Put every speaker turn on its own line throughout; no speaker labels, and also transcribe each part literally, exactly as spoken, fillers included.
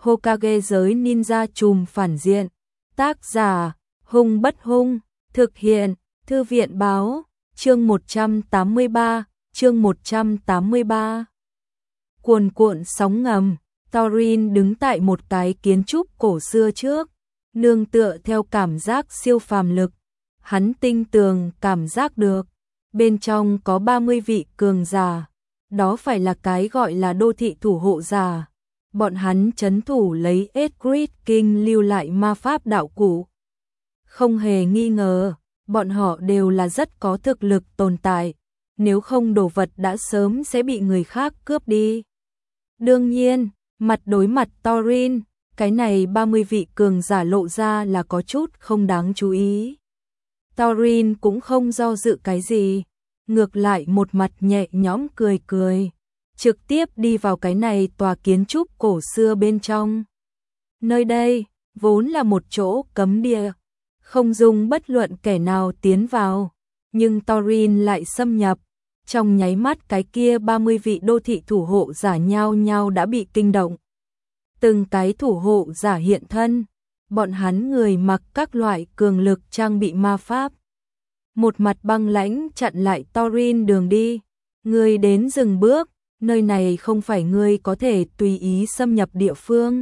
Hokage giới ninja trùm phản diện. Tác giả, Hung Bất Hung, thực hiện, Thư viện báo, chương một trăm tám mươi ba, chương một trăm tám mươi ba. Cuồn cuộn sóng ngầm, Thorin đứng tại một cái kiến trúc cổ xưa trước, nương tựa theo cảm giác siêu phàm lực. Hắn tinh tường cảm giác được, bên trong có ba mươi vị cường giả, đó phải là cái gọi là đô thị thủ hộ giả. Bọn hắn trấn thủ lấy Edgrid King lưu lại ma pháp đạo cụ. Không hề nghi ngờ, bọn họ đều là rất có thực lực tồn tại, nếu không đồ vật đã sớm sẽ bị người khác cướp đi. Đương nhiên, mặt đối mặt Thorin, cái này ba mươi vị cường giả lộ ra là có chút không đáng chú ý. Thorin cũng không do dự cái gì, ngược lại một mặt nhẹ nhõm cười cười, trực tiếp đi vào cái này tòa kiến trúc cổ xưa bên trong. Nơi đây, vốn là một chỗ cấm địa, không dung bất luận kẻ nào tiến vào, nhưng Thorin lại xâm nhập, trong nháy mắt cái kia ba mươi vị đô thị thủ hộ giả nhao nhao đã bị kinh động. Từng cái thủ hộ giả hiện thân, bọn hắn người mặc các loại cường lực trang bị ma pháp. Một mặt băng lãnh chặn lại Thorin đường đi, ngươi đến dừng bước, nơi này không phải ngươi có thể tùy ý xâm nhập địa phương.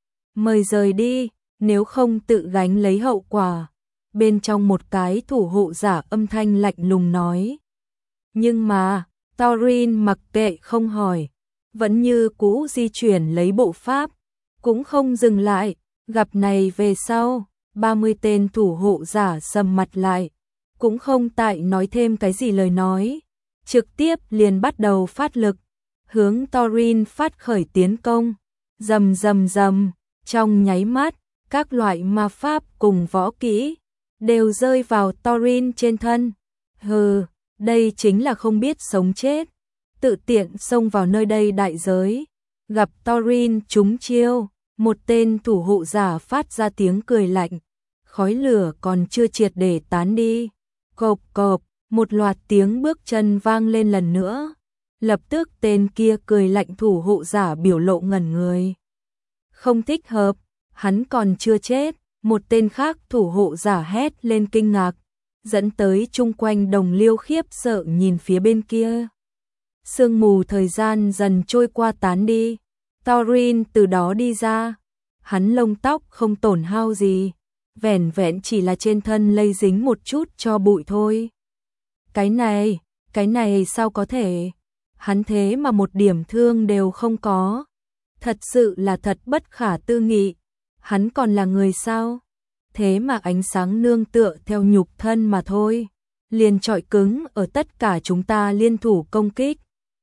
Mời rời đi, nếu không tự gánh lấy hậu quả. Bên trong một cái thủ hộ giả âm thanh lạnh lùng nói. Nhưng mà, Thorin mặc kệ không hỏi, vẫn như cũ di chuyển lấy bộ pháp, cũng không dừng lại. Gặp này về sau, ba mươi tên thủ hộ giả sầm mặt lại, cũng không tại nói thêm cái gì lời nói, trực tiếp liền bắt đầu phát lực, hướng Thorin phát khởi tiến công. Rầm rầm rầm, trong nháy mắt, các loại ma pháp cùng võ kỹ đều rơi vào Thorin trên thân. Hừ, đây chính là không biết sống chết, tự tiện xông vào nơi đây đại giới. Gặp Thorin trúng chiêu, một tên thủ hộ giả phát ra tiếng cười lạnh, khói lửa còn chưa triệt để tán đi. Cộp cộp, một loạt tiếng bước chân vang lên lần nữa. Lập tức tên kia cười lạnh thủ hộ giả biểu lộ ngẩn người. Không thích hợp, hắn còn chưa chết. Một tên khác thủ hộ giả hét lên kinh ngạc, dẫn tới chung quanh đồng liêu khiếp sợ nhìn phía bên kia. Sương mù thời gian dần trôi qua tán đi. Thorin từ đó đi ra, hắn lông tóc không tổn hao gì, vẻn vẹn chỉ là trên thân lây dính một chút cho bụi thôi. Cái này, cái này sao có thể? Hắn thế mà một điểm thương đều không có. Thật sự là thật bất khả tư nghị. Hắn còn là người sao? Thế mà ánh sáng nương tựa theo nhục thân mà thôi, liền trọi cứng ở tất cả chúng ta liên thủ công kích.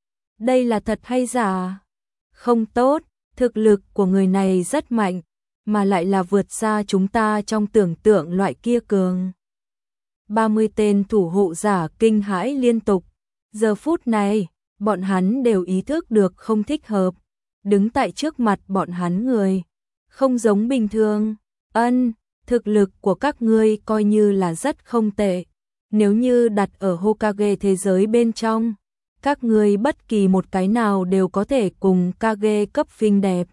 Đây là thật hay giả? Không tốt, thực lực của người này rất mạnh, mà lại là vượt xa chúng ta trong tưởng tượng loại kia cường. ba mươi tên thủ hộ giả kinh hãi liên tục. Giờ phút này, bọn hắn đều ý thức được không thích hợp. Đứng tại trước mặt bọn hắn người, không giống bình thường. Ân, thực lực của các ngươi coi như là rất không tệ. Nếu như đặt ở Hokage thế giới bên trong, các ngươi bất kỳ một cái nào đều có thể cùng Kage cấp phinh đẹp.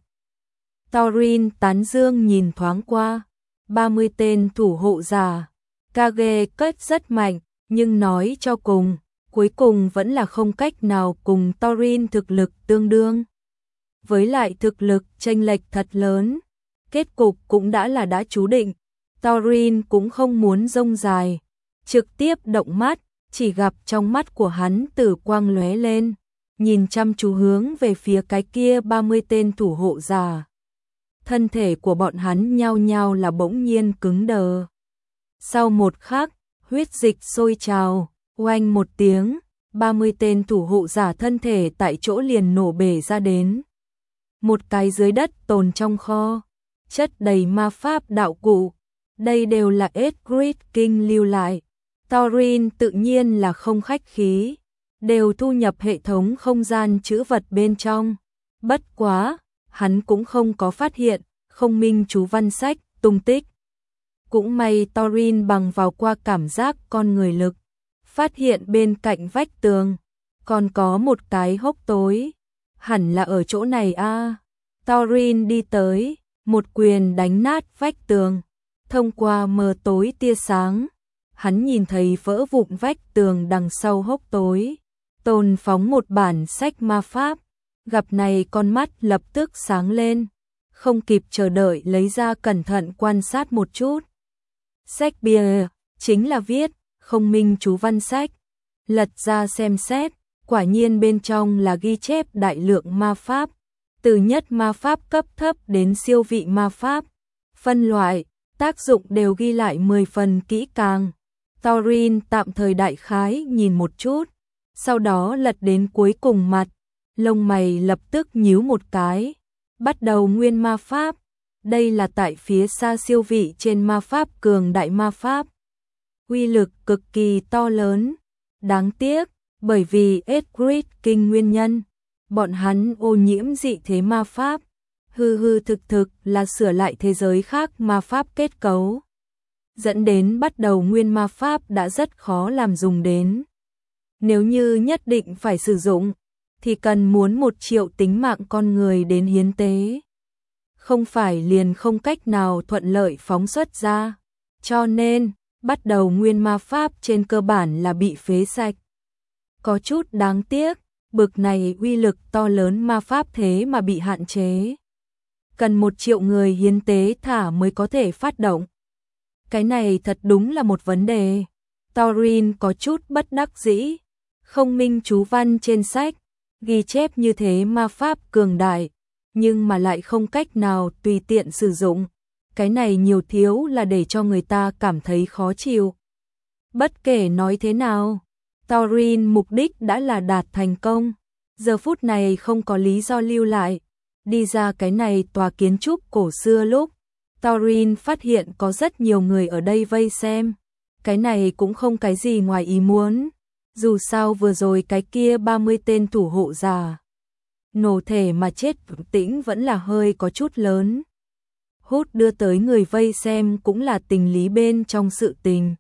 Thorin tán dương nhìn thoáng qua, ba mươi tên thủ hộ giả. Kage cấp rất mạnh, nhưng nói cho cùng, cuối cùng vẫn là không cách nào cùng Thorin thực lực tương đương. Với lại thực lực chênh lệch thật lớn, kết cục cũng đã là đã chú định. Thorin cũng không muốn rông dài, trực tiếp động mắt, chỉ gặp trong mắt của hắn tử quang lóe lên, nhìn chăm chú hướng về phía cái kia ba mươi tên thủ hộ giả. Thân thể của bọn hắn nhao nhao là bỗng nhiên cứng đờ. Sau một khắc, huyết dịch sôi trào, oanh một tiếng, ba mươi tên thủ hộ giả thân thể tại chỗ liền nổ bể ra đến. Một cái dưới đất tồn trong kho, chất đầy ma pháp đạo cụ. Đây đều là Edgrid King lưu lại. Thorin tự nhiên là không khách khí, đều thu nhập hệ thống không gian trữ vật bên trong. Bất quá, hắn cũng không có phát hiện không minh chú văn sách tung tích. Cũng may Thorin bằng vào qua cảm giác con người lực, phát hiện bên cạnh vách tường còn có một cái hốc tối, hẳn là ở chỗ này a. Thorin đi tới, một quyền đánh nát vách tường. Thông qua mờ tối tia sáng, hắn nhìn thấy vỡ vụn vách tường đằng sau hốc tối. Tồn phóng một bản sách ma pháp. Gặp này con mắt lập tức sáng lên. Không kịp chờ đợi lấy ra cẩn thận quan sát một chút. Sách bìa, chính là viết, không minh chú văn sách. Lật ra xem xét, quả nhiên bên trong là ghi chép đại lượng ma pháp. Từ nhất ma pháp cấp thấp đến siêu vị ma pháp. Phân loại, tác dụng đều ghi lại mười phần kỹ càng. Thorin tạm thời đại khái nhìn một chút. Sau đó lật đến cuối cùng mặt. Lông mày lập tức nhíu một cái. Bắt đầu nguyên ma pháp. Đây là tại phía xa siêu vị trên ma pháp cường đại ma pháp. Uy lực cực kỳ to lớn. Đáng tiếc, bởi vì Ygritte kinh nguyên nhân, bọn hắn ô nhiễm dị thế ma pháp. Hư hư thực thực là sửa lại thế giới khác ma pháp kết cấu. Dẫn đến bắt đầu nguyên ma pháp đã rất khó làm dùng đến. Nếu như nhất định phải sử dụng, thì cần muốn một triệu tính mạng con người đến hiến tế. Không phải liền không cách nào thuận lợi phóng xuất ra. Cho nên, bắt đầu nguyên ma pháp trên cơ bản là bị phế sạch. Có chút đáng tiếc, bực này uy lực to lớn ma pháp thế mà bị hạn chế. Cần một triệu người hiến tế thả mới có thể phát động. Cái này thật đúng là một vấn đề. Thorin có chút bất đắc dĩ. Không minh chú văn trên sách, ghi chép như thế ma pháp cường đại, nhưng mà lại không cách nào tùy tiện sử dụng. Cái này nhiều thiếu là để cho người ta cảm thấy khó chịu. Bất kể nói thế nào, Thorin mục đích đã là đạt thành công. Giờ phút này không có lý do lưu lại. Đi ra cái này tòa kiến trúc cổ xưa lúc, Thorin phát hiện có rất nhiều người ở đây vây xem. Cái này cũng không cái gì ngoài ý muốn. Dù sao vừa rồi cái kia ba mươi tên thủ hộ giả nổ thể mà chết tĩnh vẫn là hơi có chút lớn. Hút đưa tới người vây xem cũng là tình lý bên trong sự tình.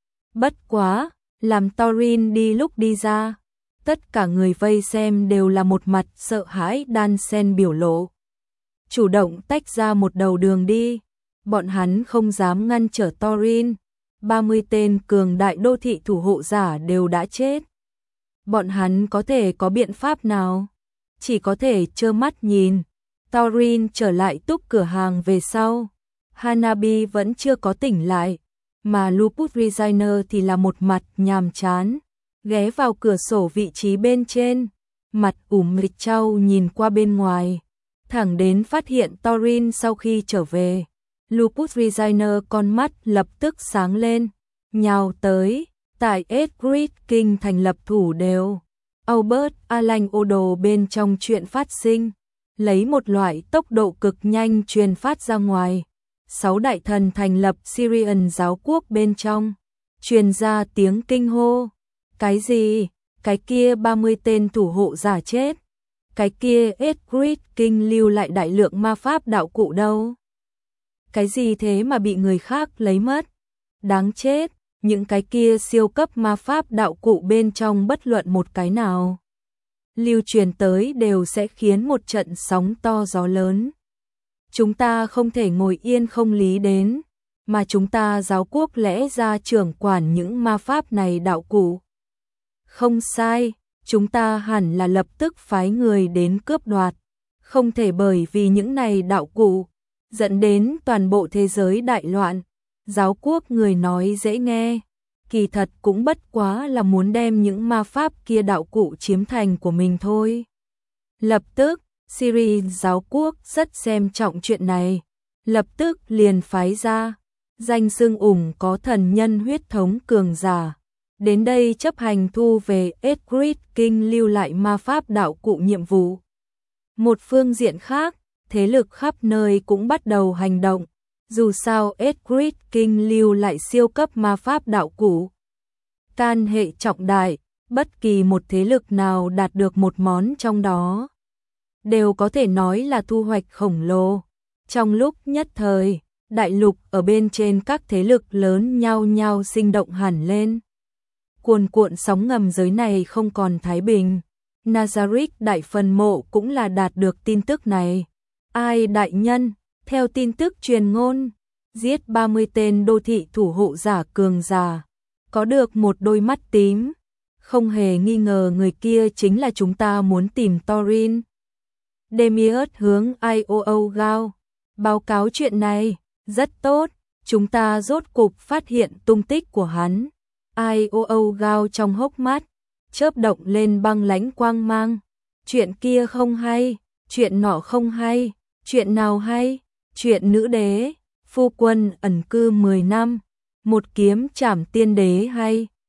Bất quá, làm Thorin đi lúc đi ra, tất cả người vây xem đều là một mặt sợ hãi đan xen biểu lộ. Chủ động tách ra một đầu đường đi, bọn hắn không dám ngăn trở Thorin. ba mươi tên cường đại đô thị thủ hộ giả đều đã chết. Bọn hắn có thể có biện pháp nào? Chỉ có thể trơ mắt nhìn. Thorin trở lại túp cửa hàng về sau. Hanabi vẫn chưa có tỉnh lại, mà Lupus Resigner thì là một mặt nhàm chán, ghé vào cửa sổ vị trí bên trên, mặt ủm lịch trao nhìn qua bên ngoài, thẳng đến phát hiện Thorin sau khi trở về. Lupus Resigner con mắt lập tức sáng lên, nhào tới. Tại Ygritte Kinh thành lập thủ đều, Albert Alan Odo bên trong chuyện phát sinh, lấy một loại tốc độ cực nhanh truyền phát ra ngoài. Sáu đại thần thành lập Syrian giáo quốc bên trong, truyền ra tiếng kinh hô. Cái gì? Cái kia ba mươi tên thủ hộ giả chết. Cái kia Ygritte Kinh lưu lại đại lượng ma pháp đạo cụ đâu? Cái gì thế mà bị người khác lấy mất? Đáng chết, những cái kia siêu cấp ma pháp đạo cụ bên trong bất luận một cái nào lưu truyền tới đều sẽ khiến một trận sóng to gió lớn. Chúng ta không thể ngồi yên không lý đến, mà chúng ta giáo quốc lẽ ra trưởng quản những ma pháp này đạo cụ. Không sai, chúng ta hẳn là lập tức phái người đến cướp đoạt, không thể bởi vì những này đạo cụ dẫn đến toàn bộ thế giới đại loạn. Giáo quốc người nói dễ nghe, kỳ thật cũng bất quá là muốn đem những ma pháp kia đạo cụ chiếm thành của mình thôi. Lập tức, Syri giáo quốc rất xem trọng chuyện này, lập tức liền phái ra danh xưng ủng có thần nhân huyết thống cường giả đến đây chấp hành thu về Ygritte Kinh lưu lại ma pháp đạo cụ nhiệm vụ. Một phương diện khác, thế lực khắp nơi cũng bắt đầu hành động. Dù sao Ygritte Kinh lưu lại siêu cấp ma pháp đạo cụ, can hệ trọng đại, bất kỳ một thế lực nào đạt được một món trong đó đều có thể nói là thu hoạch khổng lồ. Trong lúc nhất thời, đại lục ở bên trên các thế lực lớn nhao nhao sinh động hẳn lên. Cuồn cuộn sóng ngầm giới này không còn thái bình. Nazarick đại phần mộ cũng là đạt được tin tức này. Ai đại nhân, theo tin tức truyền ngôn, giết ba mươi tên đô thị thủ hộ giả cường giả, có được một đôi mắt tím. Không hề nghi ngờ người kia chính là chúng ta muốn tìm Thorin. Demiurge hướng i o o Gao báo cáo chuyện này. Rất tốt, chúng ta rốt cục phát hiện tung tích của hắn. i o o Gao trong hốc mắt chớp động lên băng lãnh quang mang. Chuyện kia không hay, chuyện nọ không hay, chuyện nào hay? Chuyện nữ đế, phu quân ẩn cư mười năm, một kiếm trảm tiên đế hay?